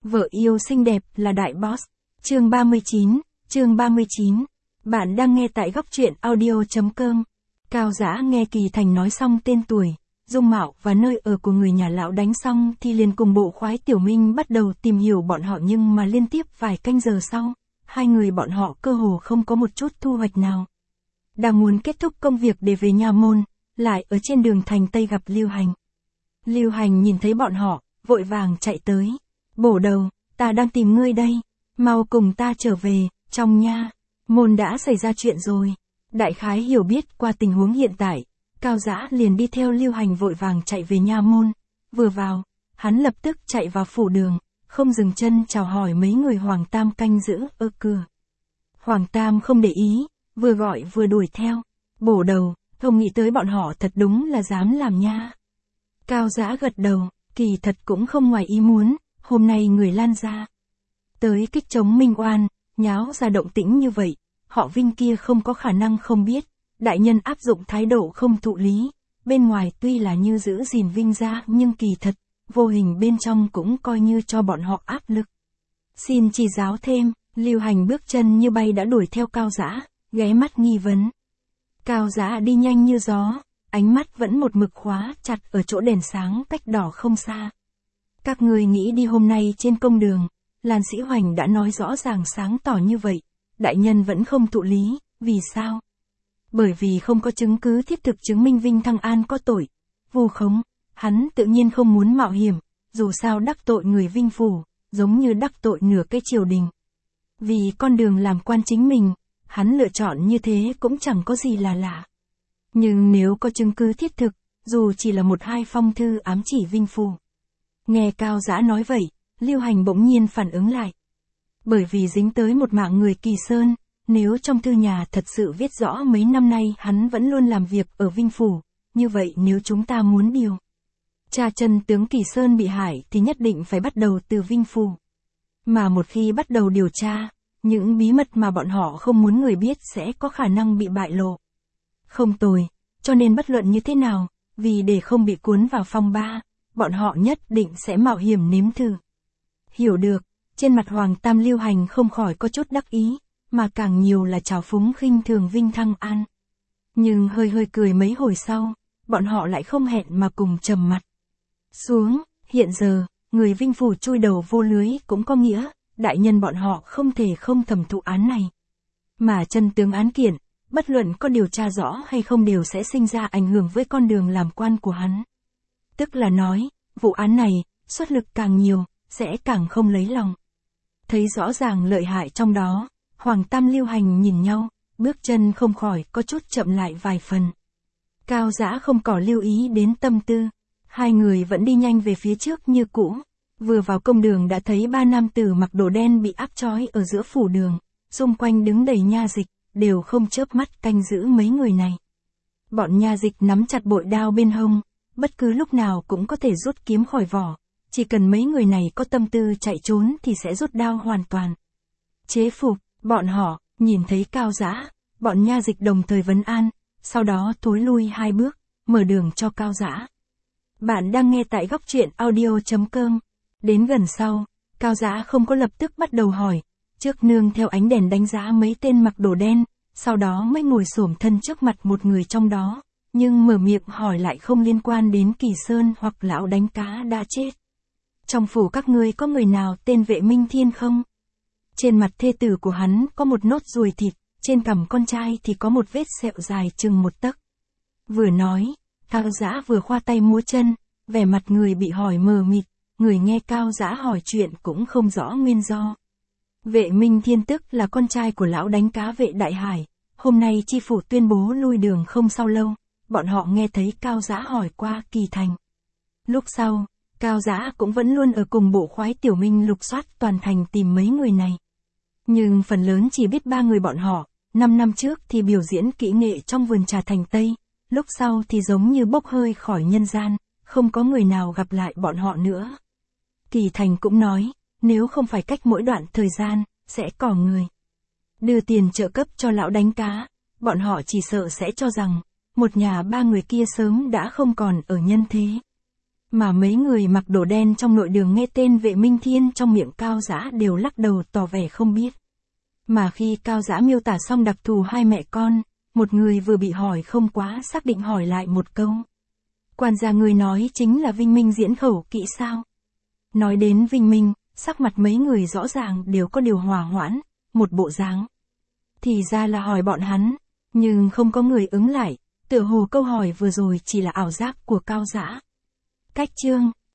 Vợ yêu xinh đẹp là đại boss. Chương 39. Bạn đang nghe tại góc truyện audio.com. Cao Dã nghe Kỳ Thành nói xong tên tuổi, dung mạo và nơi ở của người nhà lão đánh xong thì liền cùng bộ khoái Tiểu Minh bắt đầu tìm hiểu bọn họ, nhưng mà liên tiếp vài canh giờ sau, hai người bọn họ cơ hồ không có một chút thu hoạch nào. Đang muốn kết thúc công việc để về nha môn, lại ở trên đường thành Tây gặp Lưu Hành. Lưu Hành nhìn thấy bọn họ, vội vàng chạy tới. Bổ đầu, ta đang tìm ngươi đây, mau cùng ta trở về, trong nha môn đã xảy ra chuyện rồi. Đại khái hiểu biết qua tình huống hiện tại, Cao Dã liền đi theo Lưu Hành vội vàng chạy về nha môn. Vừa vào, hắn lập tức chạy vào phủ đường, không dừng chân chào hỏi mấy người Hoàng Tam canh giữ ở cửa. Hoàng Tam không để ý, vừa gọi vừa đuổi theo. Bổ đầu, không nghĩ tới bọn họ thật đúng là dám làm nha. Cao Dã gật đầu, kỳ thật cũng không ngoài ý muốn, hôm nay người Lan ra tới kích chống Minh Oan, nháo ra động tĩnh như vậy, họ Vinh kia không có khả năng không biết. Đại nhân áp dụng thái độ không thụ lý, bên ngoài tuy là như giữ gìn Vinh gia nhưng kỳ thật, vô hình bên trong cũng coi như cho bọn họ áp lực. Xin chỉ giáo thêm, Lưu Hành bước chân như bay đã đuổi theo Cao Dã, ghé mắt nghi vấn. Cao Dã đi nhanh như gió, ánh mắt vẫn một mực khóa chặt ở chỗ đèn sáng cách đỏ không xa. Các người nghĩ đi hôm nay trên công đường, Lan Sĩ Hoành đã nói rõ ràng sáng tỏ như vậy, đại nhân vẫn không thụ lý, vì sao? Bởi vì không có chứng cứ thiết thực chứng minh Vinh Thăng An có tội, vu khống, hắn tự nhiên không muốn mạo hiểm, dù sao đắc tội người Vinh phủ, giống như đắc tội nửa cái triều đình. Vì con đường làm quan chính mình, hắn lựa chọn như thế cũng chẳng có gì là lạ. Nhưng nếu có chứng cứ thiết thực, dù chỉ là một hai phong thư ám chỉ Vinh phủ. Nghe Cao Dã nói vậy, Lưu Hành bỗng nhiên phản ứng lại. Bởi vì dính tới một mạng người Kỳ Sơn, nếu trong thư nhà thật sự viết rõ mấy năm nay hắn vẫn luôn làm việc ở Vinh phủ, như vậy nếu chúng ta muốn điều tra chân tướng Kỳ Sơn bị hại thì nhất định phải bắt đầu từ Vinh phủ. Mà một khi bắt đầu điều tra, những bí mật mà bọn họ không muốn người biết sẽ có khả năng bị bại lộ. Không tồi, cho nên bất luận như thế nào, vì để không bị cuốn vào phong ba, bọn họ nhất định sẽ mạo hiểm nếm thử. Hiểu được, trên mặt Hoàng Tam Lưu Hành không khỏi có chút đắc ý, mà càng nhiều là trào phúng khinh thường Vinh Thăng An. Nhưng hơi cười mấy hồi sau, bọn họ lại không hẹn mà cùng trầm mặt xuống. Hiện giờ, người Vinh phủ chui đầu vô lưới cũng có nghĩa, đại nhân bọn họ không thể không thẩm thụ án này. Mà chân tướng án kiện, bất luận có điều tra rõ hay không đều sẽ sinh ra ảnh hưởng với con đường làm quan của hắn. Tức là nói, vụ án này, xuất lực càng nhiều, sẽ càng không lấy lòng. Thấy rõ ràng lợi hại trong đó, Hoàng Tam Lưu Hành nhìn nhau, bước chân không khỏi có chút chậm lại vài phần. Cao Dã không có lưu ý đến tâm tư, hai người vẫn đi nhanh về phía trước như cũ. Vừa vào công đường đã thấy ba nam tử mặc đồ đen bị áp trói ở giữa phủ đường, xung quanh đứng đầy nha dịch, đều không chớp mắt canh giữ mấy người này. Bọn nha dịch nắm chặt bội đao bên hông, bất cứ lúc nào cũng có thể rút kiếm khỏi vỏ, chỉ cần mấy người này có tâm tư chạy trốn thì sẽ rút đao hoàn toàn. Chế phục, bọn họ, nhìn thấy Cao Dã, bọn nha dịch đồng thời vấn an, sau đó thối lui hai bước, mở đường cho Cao Dã. Bạn đang nghe tại góc truyện audio.com. Đến gần sau, Cao Dã không có lập tức bắt đầu hỏi, trước nương theo ánh đèn đánh giá mấy tên mặc đồ đen, sau đó mới ngồi xổm thân trước mặt một người trong đó, nhưng mở miệng hỏi lại không liên quan đến Kỳ Sơn hoặc lão đánh cá đã chết. Trong phủ các ngươi có người nào tên Vệ Minh Thiên không? Trên mặt thê tử của hắn có một nốt ruồi thịt, trên cằm con trai thì có một vết sẹo dài chừng một tấc. Vừa nói, Cao Dã vừa khoa tay múa chân, vẻ mặt người bị hỏi mờ mịt, người nghe Cao Dã hỏi chuyện cũng không rõ nguyên do. Vệ Minh Thiên tức là con trai của lão đánh cá Vệ Đại Hải, hôm nay chi phủ tuyên bố lui đường không sau lâu, bọn họ nghe thấy Cao Dã hỏi qua Kỳ Thành. Lúc sau, Cao Dã cũng vẫn luôn ở cùng bộ khoái Tiểu Minh lục soát toàn thành tìm mấy người này. Nhưng phần lớn chỉ biết ba người bọn họ, 5 năm trước thì biểu diễn kỹ nghệ trong vườn trà thành Tây, lúc sau thì giống như bốc hơi khỏi nhân gian, không có người nào gặp lại bọn họ nữa. Kỳ Thành cũng nói, nếu không phải cách mỗi đoạn thời gian, sẽ có người đưa tiền trợ cấp cho lão đánh cá, bọn họ chỉ sợ sẽ cho rằng, một nhà ba người kia sớm đã không còn ở nhân thế. Mà mấy người mặc đồ đen trong nội đường nghe tên Vệ Minh Thiên trong miệng Cao Dã đều lắc đầu tỏ vẻ không biết. Mà khi Cao Dã miêu tả xong đặc thù hai mẹ con, một người vừa bị hỏi không quá xác định hỏi lại một câu. Quản gia người nói chính là Vinh Minh diễn khẩu kỹ sao? Nói đến Vinh Minh, sắc mặt mấy người rõ ràng đều có điều hòa hoãn, một bộ dáng. Thì ra là hỏi bọn hắn, nhưng không có người ứng lại, tựa hồ câu hỏi vừa rồi chỉ là ảo giác của Cao Dã. Cách chương